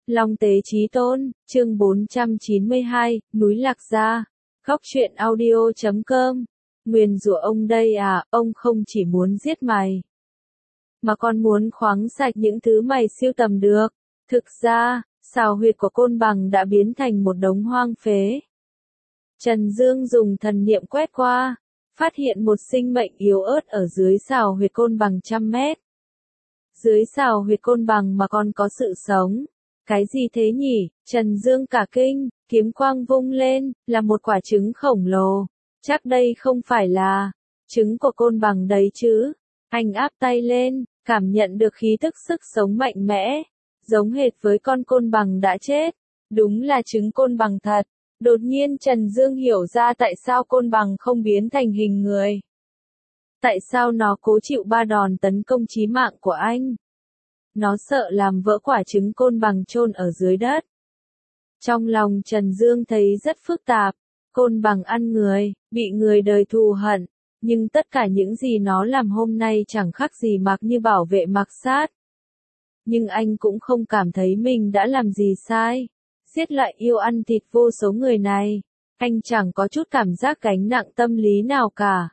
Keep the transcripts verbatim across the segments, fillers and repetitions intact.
Long Tế Chí Tôn, chương bốn trăm chín mươi hai, núi Lạc Gia. Góc truyện audio chấm com. Nguyền rủa ông đây à, ông không chỉ muốn giết mày, mà còn muốn khoáng sạch những thứ mày sưu tầm được. Thực ra, xào huyệt của Côn Bằng đã biến thành một đống hoang phế. Trần Dương dùng thần niệm quét qua, phát hiện một sinh mệnh yếu ớt ở dưới xào huyệt Côn Bằng trăm mét. Dưới xào huyệt Côn Bằng mà còn có sự sống. Cái gì thế nhỉ? Trần Dương cả kinh, kiếm quang vung lên, là một quả trứng khổng lồ. Chắc đây không phải là trứng của Côn Bằng đấy chứ. Anh áp tay lên, cảm nhận được khí tức sức sống mạnh mẽ, giống hệt với con Côn Bằng đã chết. Đúng là trứng Côn Bằng thật. Đột nhiên Trần Dương hiểu ra tại sao Côn Bằng không biến thành hình người. Tại sao nó cố chịu ba đòn tấn công chí mạng của anh? Nó sợ làm vỡ quả trứng Côn Bằng chôn ở dưới đất. Trong lòng Trần Dương thấy rất phức tạp. Côn Bằng ăn người, bị người đời thù hận, nhưng tất cả những gì nó làm hôm nay chẳng khác gì Mạc Như bảo vệ Mạc Sát. Nhưng anh cũng không cảm thấy mình đã làm gì sai. Giết loại yêu ăn thịt vô số người này, anh chẳng có chút cảm giác gánh nặng tâm lý nào cả.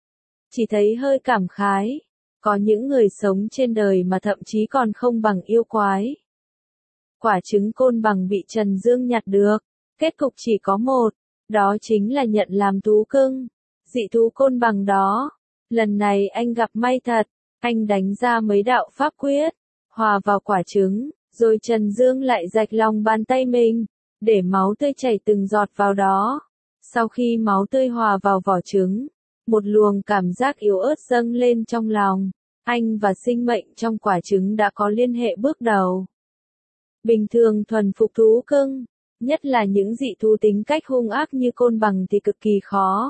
Chỉ thấy hơi cảm khái. Có những người sống trên đời mà thậm chí còn không bằng yêu quái. Quả trứng Côn Bằng bị Trần Dương nhặt được, kết cục chỉ có một, đó chính là nhận làm thú cưng. Dị thú Côn Bằng đó, lần này anh gặp may thật, anh đánh ra mấy đạo pháp quyết, hòa vào quả trứng, rồi Trần Dương lại rạch lòng bàn tay mình, để máu tươi chảy từng giọt vào đó. Sau khi máu tươi hòa vào vỏ trứng, một luồng cảm giác yếu ớt dâng lên trong lòng. Anh và sinh mệnh trong quả trứng đã có liên hệ bước đầu. Bình thường thuần phục thú cưng, nhất là những dị thú tính cách hung ác như Côn Bằng thì cực kỳ khó.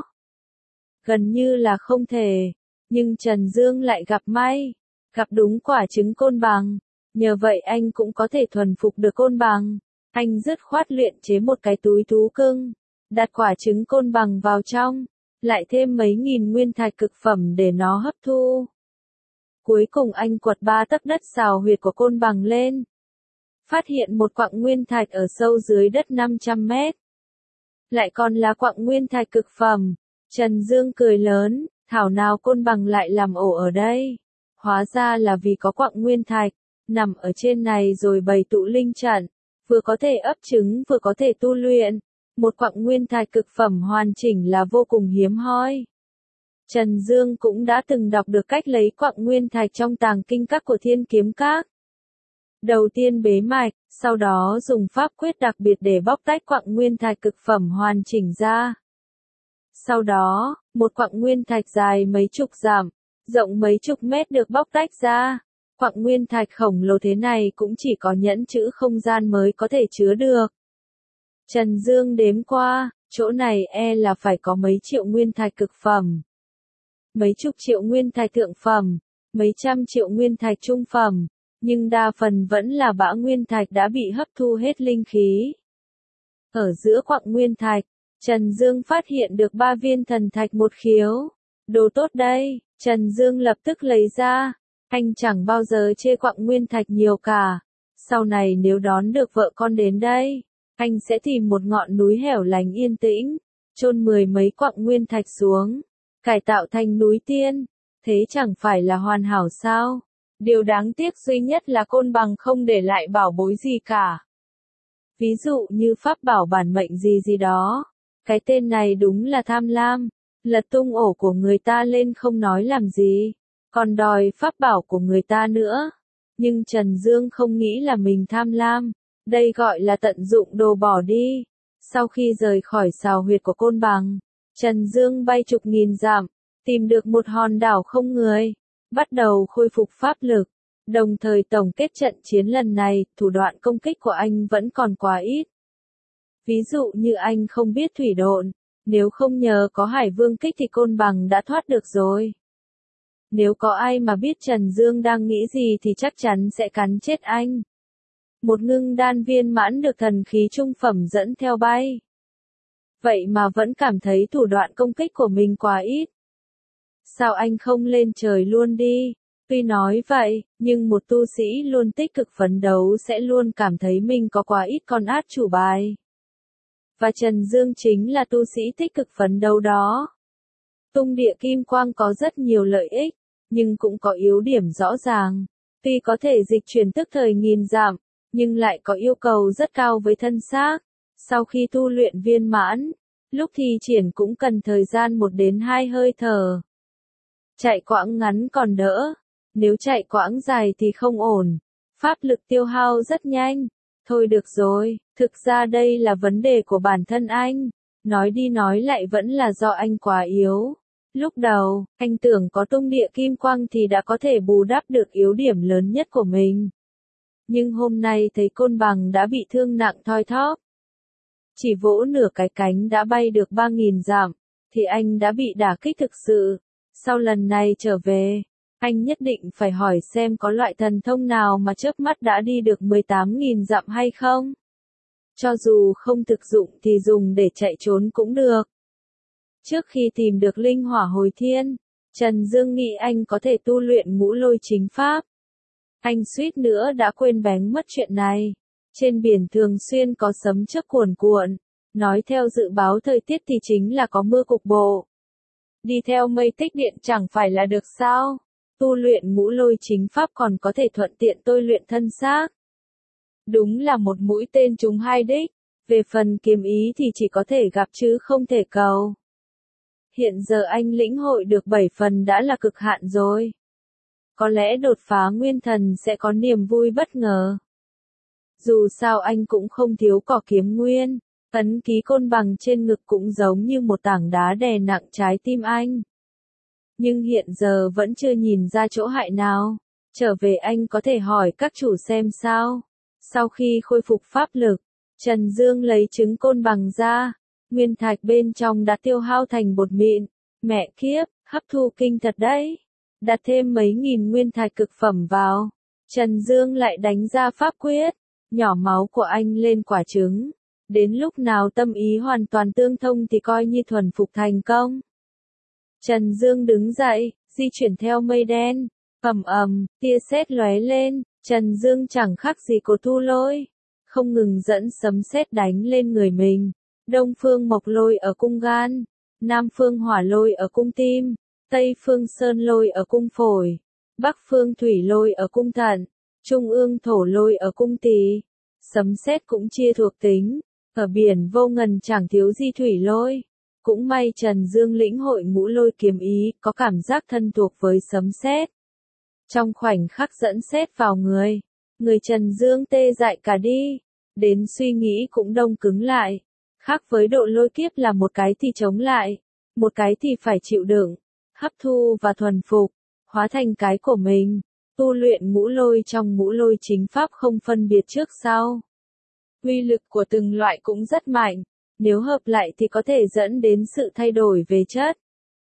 Gần như là không thể, nhưng Trần Dương lại gặp may, gặp đúng quả trứng Côn Bằng. Nhờ vậy anh cũng có thể thuần phục được Côn Bằng. Anh dứt khoát luyện chế một cái túi thú cưng, đặt quả trứng Côn Bằng vào trong, lại thêm mấy nghìn nguyên thạch cực phẩm để nó hấp thu. Cuối cùng anh quật ba tấc đất xào huyệt của Côn Bằng lên. Phát hiện một quặng nguyên thạch ở sâu dưới đất năm trăm mét. Lại còn là quặng nguyên thạch cực phẩm. Trần Dương cười lớn, thảo nào Côn Bằng lại làm ổ ở đây. Hóa ra là vì có quặng nguyên thạch, nằm ở trên này rồi bày tụ linh trận. Vừa có thể ấp trứng vừa có thể tu luyện. Một quặng nguyên thạch cực phẩm hoàn chỉnh là vô cùng hiếm hoi. Trần Dương cũng đã từng đọc được cách lấy quặng nguyên thạch trong tàng kinh các của Thiên Kiếm Các. Đầu tiên bế mạch, sau đó dùng pháp quyết đặc biệt để bóc tách quặng nguyên thạch cực phẩm hoàn chỉnh ra. Sau đó, một quặng nguyên thạch dài mấy chục dặm, rộng mấy chục mét được bóc tách ra. Quặng nguyên thạch khổng lồ thế này cũng chỉ có nhẫn chữ không gian mới có thể chứa được. Trần Dương đếm qua, chỗ này e là phải có mấy triệu nguyên thạch cực phẩm. Mấy chục triệu nguyên thạch thượng phẩm, mấy trăm triệu nguyên thạch trung phẩm, nhưng đa phần vẫn là bã nguyên thạch đã bị hấp thu hết linh khí. Ở giữa quặng nguyên thạch, Trần Dương phát hiện được ba viên thần thạch một khiếu. Đồ tốt đây, Trần Dương lập tức lấy ra. Anh chẳng bao giờ chê quặng nguyên thạch nhiều cả. Sau này nếu đón được vợ con đến đây, anh sẽ tìm một ngọn núi hẻo lánh yên tĩnh, chôn mười mấy quặng nguyên thạch xuống, cải tạo thành núi tiên. Thế chẳng phải là hoàn hảo sao? Điều đáng tiếc duy nhất là Côn Bằng không để lại bảo bối gì cả. Ví dụ như pháp bảo bản mệnh gì gì đó. Cái tên này đúng là tham lam, lật tung ổ của người ta lên không nói làm gì, còn đòi pháp bảo của người ta nữa. Nhưng Trần Dương không nghĩ là mình tham lam, đây gọi là tận dụng đồ bỏ đi. Sau khi rời khỏi xào huyệt của Côn Bằng, Trần Dương bay chục nghìn dặm, tìm được một hòn đảo không người, bắt đầu khôi phục pháp lực, đồng thời tổng kết trận chiến lần này. Thủ đoạn công kích của anh vẫn còn quá ít. Ví dụ như anh không biết thủy độn, nếu không nhờ có Hải Vương kích thì Côn Bằng đã thoát được rồi. Nếu có ai mà biết Trần Dương đang nghĩ gì thì chắc chắn sẽ cắn chết anh. Một ngưng đan viên mãn được thần khí trung phẩm dẫn theo bay. Vậy mà vẫn cảm thấy thủ đoạn công kích của mình quá ít. Sao anh không lên trời luôn đi? Tuy nói vậy, nhưng một tu sĩ luôn tích cực phấn đấu sẽ luôn cảm thấy mình có quá ít con át chủ bài. Và Trần Dương chính là tu sĩ tích cực phấn đấu đó. Tung địa kim quang có rất nhiều lợi ích, nhưng cũng có yếu điểm rõ ràng. Tuy có thể dịch chuyển tức thời nghìn dặm, nhưng lại có yêu cầu rất cao với thân xác. Sau khi tu luyện viên mãn, lúc thi triển cũng cần thời gian một đến hai hơi thở. Chạy quãng ngắn còn đỡ, nếu chạy quãng dài thì không ổn. Pháp lực tiêu hao rất nhanh. Thôi được rồi, thực ra đây là vấn đề của bản thân anh. Nói đi nói lại vẫn là do anh quá yếu. Lúc đầu, anh tưởng có tung địa kim quang thì đã có thể bù đắp được yếu điểm lớn nhất của mình. Nhưng hôm nay thấy côn bằng đã bị thương nặng thoi thóp. Chỉ vỗ nửa cái cánh đã bay được ba nghìn dặm, thì anh đã bị đả kích thực sự. Sau lần này trở về, anh nhất định phải hỏi xem có loại thần thông nào mà chớp mắt đã đi được mười tám nghìn dặm hay không. Cho dù không thực dụng thì dùng để chạy trốn cũng được. Trước khi tìm được linh hỏa hồi thiên, Trần Dương nghĩ anh có thể tu luyện ngũ lôi chính pháp. Anh suýt nữa đã quên bén mất chuyện này. Trên biển thường xuyên có sấm chớp cuồn cuộn. Nói theo dự báo thời tiết thì chính là có mưa cục bộ. Đi theo mây tích điện chẳng phải là được sao? Tu luyện ngũ lôi chính pháp còn có thể thuận tiện tôi luyện thân xác. Đúng là một mũi tên trúng hai đích. Về phần kiếm ý thì chỉ có thể gặp chứ không thể cầu. Hiện giờ anh lĩnh hội được bảy phần đã là cực hạn rồi. Có lẽ đột phá nguyên thần sẽ có niềm vui bất ngờ. Dù sao anh cũng không thiếu cỏ kiếm nguyên, ấn ký côn bằng trên ngực cũng giống như một tảng đá đè nặng trái tim anh. Nhưng hiện giờ vẫn chưa nhìn ra chỗ hại nào. Trở về anh có thể hỏi các chủ xem sao. Sau khi khôi phục pháp lực, Trần Dương lấy trứng côn bằng ra. Nguyên thạch bên trong đã tiêu hao thành bột mịn. Mẹ kiếp, hấp thu kinh thật đấy. Đặt thêm mấy nghìn nguyên thạch cực phẩm vào. Trần Dương lại đánh ra pháp quyết. Nhỏ máu của anh lên quả trứng. Đến lúc nào tâm ý hoàn toàn tương thông thì coi như thuần phục thành công. Trần Dương đứng dậy, di chuyển theo mây đen. Ầm ầm, tia sét lóe lên. Trần Dương chẳng khác gì của thu lôi. Không ngừng dẫn sấm sét đánh lên người mình. Đông phương mộc lôi ở cung gan. Nam phương hỏa lôi ở cung tim. Tây phương sơn lôi ở cung phổi. Bắc phương thủy lôi ở cung thận. Trung ương thổ lôi ở cung tỳ. Sấm sét cũng chia thuộc tính. Ở biển vô ngần chẳng thiếu gì thủy lôi. Cũng may Trần Dương lĩnh hội ngũ lôi kiếm ý, có cảm giác thân thuộc với sấm sét. Trong khoảnh khắc dẫn sét vào người, người Trần Dương tê dại cả đi. Đến suy nghĩ cũng đông cứng lại. Khác với độ lôi kiếp là một cái thì chống lại, một cái thì phải chịu đựng, hấp thu và thuần phục, hóa thành cái của mình. Tu luyện ngũ lôi trong ngũ lôi chính pháp không phân biệt trước sau. Uy lực của từng loại cũng rất mạnh, nếu hợp lại thì có thể dẫn đến sự thay đổi về chất.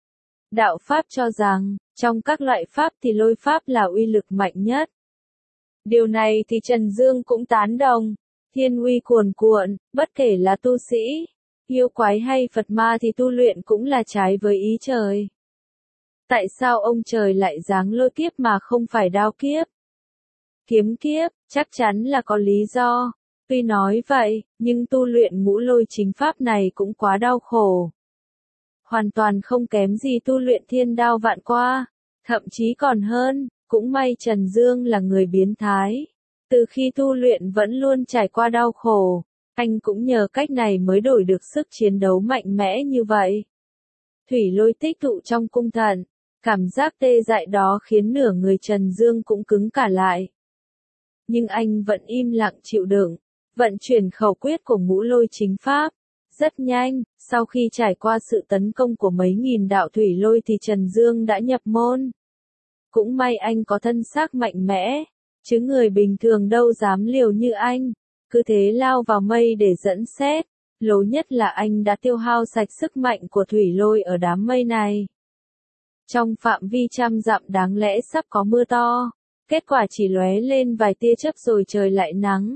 Đạo Pháp cho rằng, trong các loại Pháp thì lôi Pháp là uy lực mạnh nhất. Điều này thì Trần Dương cũng tán đồng. Thiên uy cuồn cuộn, bất kể là tu sĩ, yêu quái hay Phật ma thì tu luyện cũng là trái với ý trời. Tại sao ông trời lại giáng lôi kiếp mà không phải đao kiếp? Kiếm kiếp, chắc chắn là có lý do. Tuy nói vậy, nhưng tu luyện ngũ lôi chính pháp này cũng quá đau khổ. Hoàn toàn không kém gì tu luyện thiên đao vạn qua, thậm chí còn hơn, cũng may Trần Dương là người biến thái. Từ khi tu luyện vẫn luôn trải qua đau khổ, anh cũng nhờ cách này mới đổi được sức chiến đấu mạnh mẽ như vậy. Thủy lôi tích tụ trong cung thận, cảm giác tê dại đó khiến nửa người Trần Dương cũng cứng cả lại. Nhưng anh vẫn im lặng chịu đựng, vận chuyển khẩu quyết của ngũ lôi chính pháp. Rất nhanh, sau khi trải qua sự tấn công của mấy nghìn đạo thủy lôi thì Trần Dương đã nhập môn. Cũng may anh có thân xác mạnh mẽ, chứ người bình thường đâu dám liều như anh, cứ thế lao vào mây để dẫn sét. Lố nhất là anh đã tiêu hao sạch sức mạnh của thủy lôi ở đám mây này. Trong phạm vi trăm dặm đáng lẽ sắp có mưa to, kết quả chỉ lóe lên vài tia chớp rồi trời lại nắng.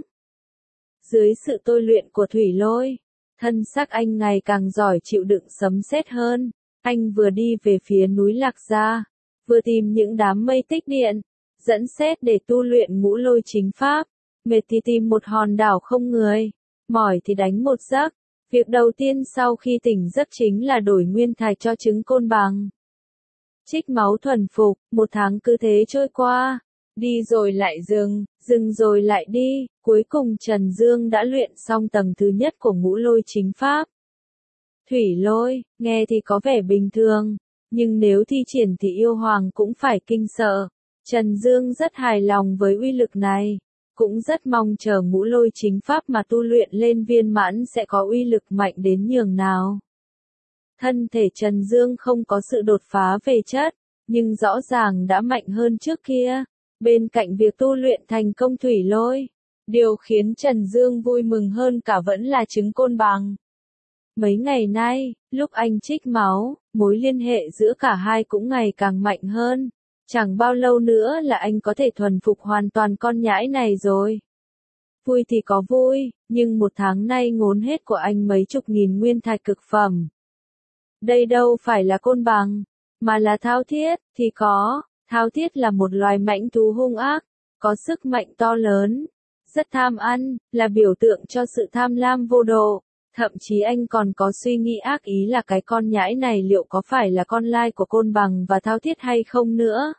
Dưới sự tôi luyện của thủy lôi, thân xác anh ngày càng giỏi chịu đựng sấm sét hơn. Anh vừa đi về phía núi Lạc Gia, vừa tìm những đám mây tích điện, dẫn xét để tu luyện ngũ lôi chính pháp, mệt thì tìm một hòn đảo không người, mỏi thì đánh một giấc. Việc đầu tiên sau khi tỉnh giấc chính là đổi nguyên thạch cho trứng côn bằng. Trích máu thuần phục, một tháng cứ thế trôi qua, đi rồi lại dừng, dừng rồi lại đi, cuối cùng Trần Dương đã luyện xong tầng thứ nhất của ngũ lôi chính pháp. Thủy lôi, nghe thì có vẻ bình thường, nhưng nếu thi triển thì yêu hoàng cũng phải kinh sợ. Trần Dương rất hài lòng với uy lực này, cũng rất mong chờ ngũ lôi chính pháp mà tu luyện lên viên mãn sẽ có uy lực mạnh đến nhường nào. Thân thể Trần Dương không có sự đột phá về chất, nhưng rõ ràng đã mạnh hơn trước kia. Bên cạnh việc tu luyện thành công thủy lôi, điều khiến Trần Dương vui mừng hơn cả vẫn là trứng côn bằng. Mấy ngày nay, lúc anh trích máu, mối liên hệ giữa cả hai cũng ngày càng mạnh hơn. Chẳng bao lâu nữa là anh có thể thuần phục hoàn toàn con nhãi này rồi. Vui thì có vui, nhưng một tháng nay ngốn hết của anh mấy chục nghìn nguyên thạch cực phẩm. Đây đâu phải là côn bằng, mà là thao thiết, thì có. Thao thiết là một loài mãnh thú hung ác, có sức mạnh to lớn, rất tham ăn, là biểu tượng cho sự tham lam vô độ. Thậm chí anh còn có suy nghĩ ác ý là cái con nhãi này liệu có phải là con lai của côn bằng và thao thiết hay không nữa.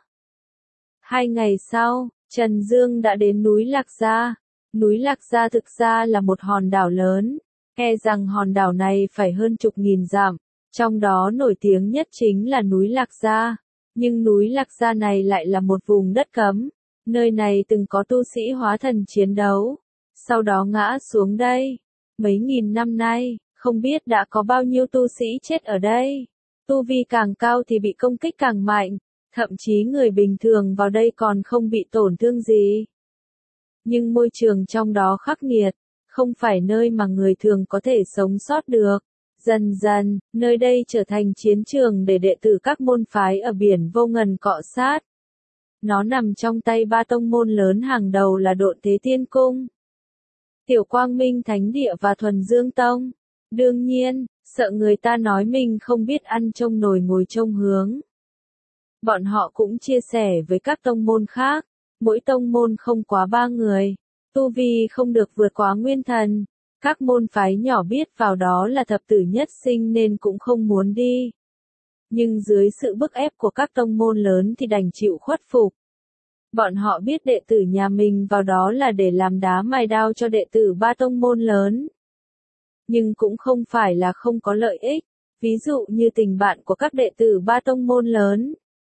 Hai ngày sau, Trần Dương đã đến núi Lạc Gia. Núi Lạc Gia thực ra là một hòn đảo lớn, e rằng hòn đảo này phải hơn chục nghìn dặm, trong đó nổi tiếng nhất chính là núi Lạc Gia. Nhưng núi Lạc Gia này lại là một vùng đất cấm, nơi này từng có tu sĩ hóa thần chiến đấu, sau đó ngã xuống đây. Mấy nghìn năm nay, không biết đã có bao nhiêu tu sĩ chết ở đây. Tu vi càng cao thì bị công kích càng mạnh, thậm chí người bình thường vào đây còn không bị tổn thương gì. Nhưng môi trường trong đó khắc nghiệt, không phải nơi mà người thường có thể sống sót được. Dần dần, nơi đây trở thành chiến trường để đệ tử các môn phái ở biển vô ngần cọ sát. Nó nằm trong tay ba tông môn lớn hàng đầu là Độn Thế Tiên Cung, Tiểu Quang Minh Thánh Địa và Thuần Dương Tông. Đương nhiên, sợ người ta nói mình không biết ăn trông nồi ngồi trông hướng. Bọn họ cũng chia sẻ với các tông môn khác, mỗi tông môn không quá ba người, tu vi không được vượt quá nguyên thần. Các môn phái nhỏ biết vào đó là thập tử nhất sinh nên cũng không muốn đi. Nhưng dưới sự bức ép của các tông môn lớn thì đành chịu khuất phục. Bọn họ biết đệ tử nhà mình vào đó là để làm đá mài đao cho đệ tử ba tông môn lớn. Nhưng cũng không phải là không có lợi ích, ví dụ như tình bạn của các đệ tử ba tông môn lớn.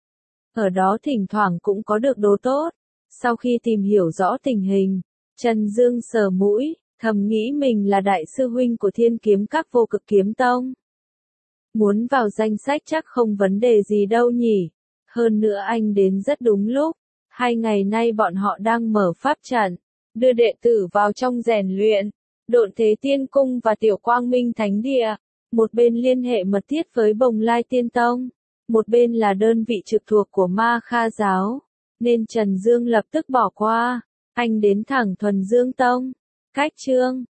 Ở đó thỉnh thoảng cũng có được đồ tốt. Sau khi tìm hiểu rõ tình hình, Trần Dương sờ mũi, thầm nghĩ mình là đại sư huynh của Thiên Kiếm Các Vô Cực Kiếm Tông. Muốn vào danh sách chắc không vấn đề gì đâu nhỉ. Hơn nữa anh đến rất đúng lúc. Hai ngày nay bọn họ đang mở pháp trận, đưa đệ tử vào trong rèn luyện. Độn Thế Tiên Cung và Tiểu Quang Minh Thánh Địa, một bên liên hệ mật thiết với Bồng Lai Tiên Tông, một bên là đơn vị trực thuộc của Ma Kha Giáo, nên Trần Dương lập tức bỏ qua, anh đến thẳng Thuần Dương Tông. Cách chương